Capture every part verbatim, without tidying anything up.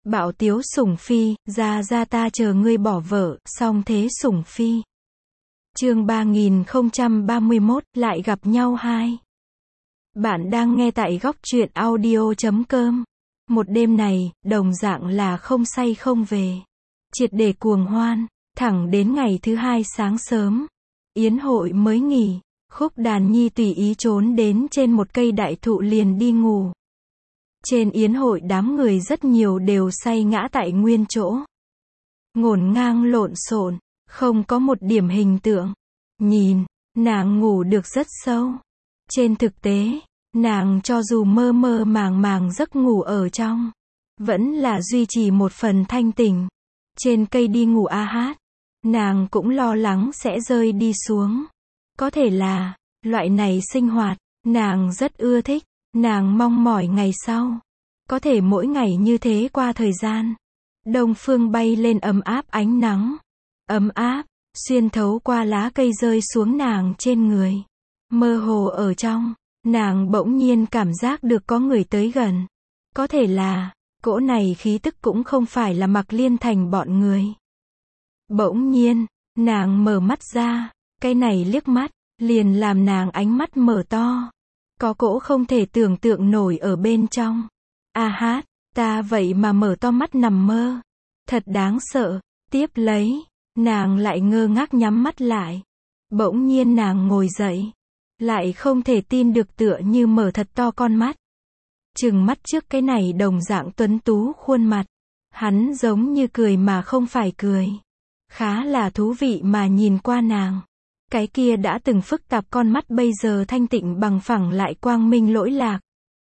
Bạo tiếu sủng phi, ra ra ta chờ ngươi bỏ vợ, song thế sủng phi. Chương ba nghìn không trăm ba mươi mốt, lại gặp nhau hai. Bạn đang nghe tại góc truyện audio chấm com. Một đêm này, đồng dạng là không say không về. Triệt để cuồng hoan, thẳng đến ngày thứ hai sáng sớm. Yến hội mới nghỉ, Khúc Đàn Nhi tùy ý trốn đến trên một cây đại thụ liền đi ngủ. Trên yến hội đám người rất nhiều đều say ngã tại nguyên chỗ. Ngổn ngang lộn xộn, không có một điểm hình tượng. Nhìn, nàng ngủ được rất sâu. Trên thực tế, nàng cho dù mơ mơ màng màng giấc ngủ ở trong, vẫn là duy trì một phần thanh tỉnh. Trên cây đi ngủ a hát, nàng cũng lo lắng sẽ rơi đi xuống. Có thể là, loại này sinh hoạt, nàng rất ưa thích. Nàng mong mỏi ngày sau, có thể mỗi ngày như thế qua thời gian. Đông phương bay lên ấm áp ánh nắng, ấm áp, xuyên thấu qua lá cây rơi xuống nàng trên người. Mơ hồ ở trong, nàng bỗng nhiên cảm giác được có người tới gần. Có thể là, cỗ này khí tức cũng không phải là Mạc Liên Thành bọn người. Bỗng nhiên, nàng mở mắt ra, cái này liếc mắt, liền làm nàng ánh mắt mở to. Có cỗ không thể tưởng tượng nổi ở bên trong. A hát, ta vậy mà mở to mắt nằm mơ. Thật đáng sợ. Tiếp lấy, nàng lại ngơ ngác nhắm mắt lại. Bỗng nhiên nàng ngồi dậy. Lại không thể tin được tựa như mở thật to con mắt. Trừng mắt trước cái này đồng dạng tuấn tú khuôn mặt. Hắn giống như cười mà không phải cười. Khá là thú vị mà nhìn qua nàng. Cái kia đã từng phức tạp con mắt bây giờ thanh tịnh bằng phẳng lại quang minh lỗi lạc.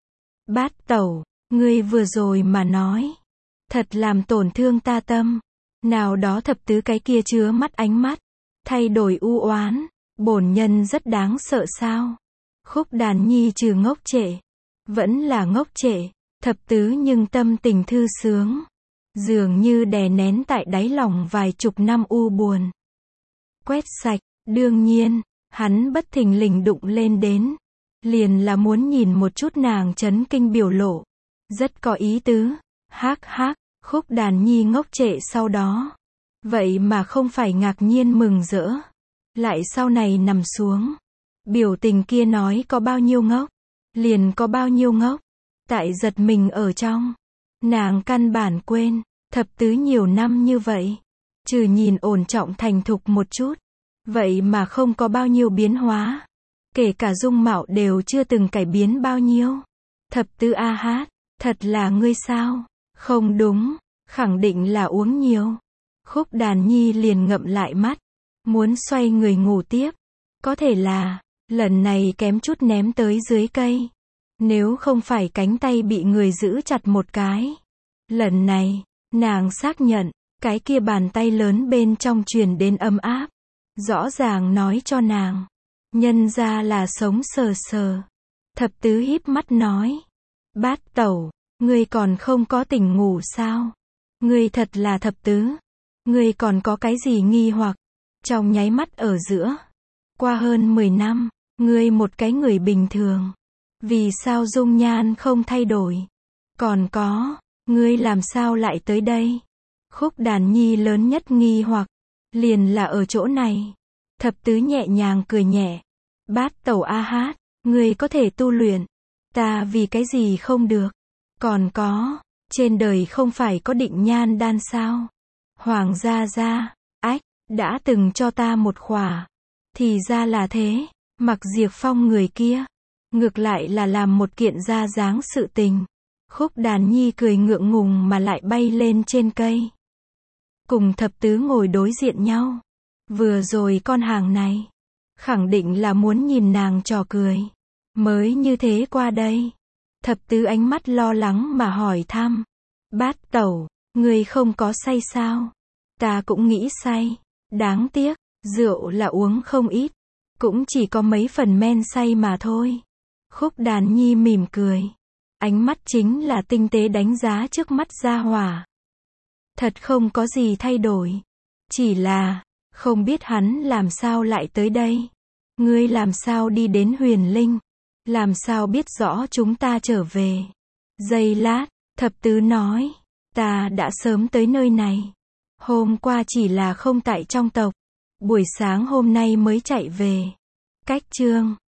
Bát tẩu, ngươi vừa rồi mà nói. Thật làm tổn thương ta tâm. Nào đó thập tứ cái kia chứa mắt ánh mắt. Thay đổi u oán. Bổn nhân rất đáng sợ sao. Khúc Đàn Nhi trừ ngốc trệ. Vẫn là ngốc trệ. Thập tứ nhưng tâm tình thư sướng. Dường như đè nén tại đáy lòng vài chục năm u buồn. Quét sạch. Đương nhiên, hắn bất thình lình đụng lên đến. Liền là muốn nhìn một chút nàng chấn kinh biểu lộ. Rất có ý tứ. Hác hác, Khúc Đàn Nhi ngốc trệ sau đó. Vậy mà không phải ngạc nhiên mừng rỡ. Lại sau này nằm xuống. Biểu tình kia nói có bao nhiêu ngốc. Liền có bao nhiêu ngốc. Tại giật mình ở trong. Nàng căn bản quên. Thập tứ nhiều năm như vậy. Trừ nhìn ổn trọng thành thục một chút. Vậy mà không có bao nhiêu biến hóa. Kể cả dung mạo đều chưa từng cải biến bao nhiêu. Thập tứ a hát, thật là ngươi sao? Không đúng, khẳng định là uống nhiều. Khúc Đàn Nhi liền ngậm lại mắt. Muốn xoay người ngủ tiếp. Có thể là, lần này kém chút ném tới dưới cây. Nếu không phải cánh tay bị người giữ chặt một cái. Lần này, nàng xác nhận, cái kia bàn tay lớn bên trong truyền đến ấm áp. Rõ ràng nói cho nàng. Nhân ra là sống sờ sờ. Thập tứ híp mắt nói. Bát tẩu, ngươi còn không có tỉnh ngủ sao? Ngươi thật là thập tứ. Ngươi còn có cái gì nghi hoặc? Trong nháy mắt ở giữa. Qua hơn mười năm, ngươi một cái người bình thường. Vì sao dung nhan không thay đổi? Còn có, ngươi làm sao lại tới đây? Khúc Đàn Nhi lớn nhất nghi hoặc. Liền là ở chỗ này. Thập tứ nhẹ nhàng cười nhẹ. Bát tẩu a hát, ngươi có thể tu luyện. Ta vì cái gì không được? Còn có, trên đời không phải có định nhan đan sao? Hoàng gia gia, ách, đã từng cho ta một khỏa. Thì ra là thế, Mặc Diệp Phong người kia. Ngược lại là làm một kiện ra dáng sự tình. Khúc Đàn Nhi cười ngượng ngùng mà lại bay lên trên cây. Cùng thập tứ ngồi đối diện nhau. Vừa rồi con hàng này. Khẳng định là muốn nhìn nàng trò cười. Mới như thế qua đây. Thập tứ ánh mắt lo lắng mà hỏi thăm. Bát tẩu, ngươi không có say sao? Ta cũng nghĩ say. Đáng tiếc, rượu là uống không ít. Cũng chỉ có mấy phần men say mà thôi. Khúc Đàn Nhi mỉm cười. Ánh mắt chính là tinh tế đánh giá trước mắt gia hỏa. Thật không có gì thay đổi. Chỉ là, không biết hắn làm sao lại tới đây. Ngươi làm sao đi đến Huyền Linh. Làm sao biết rõ chúng ta trở về. Giây lát, thập tứ nói. Ta đã sớm tới nơi này. Hôm qua chỉ là không tại trong tộc. Buổi sáng hôm nay mới chạy về. Cách chương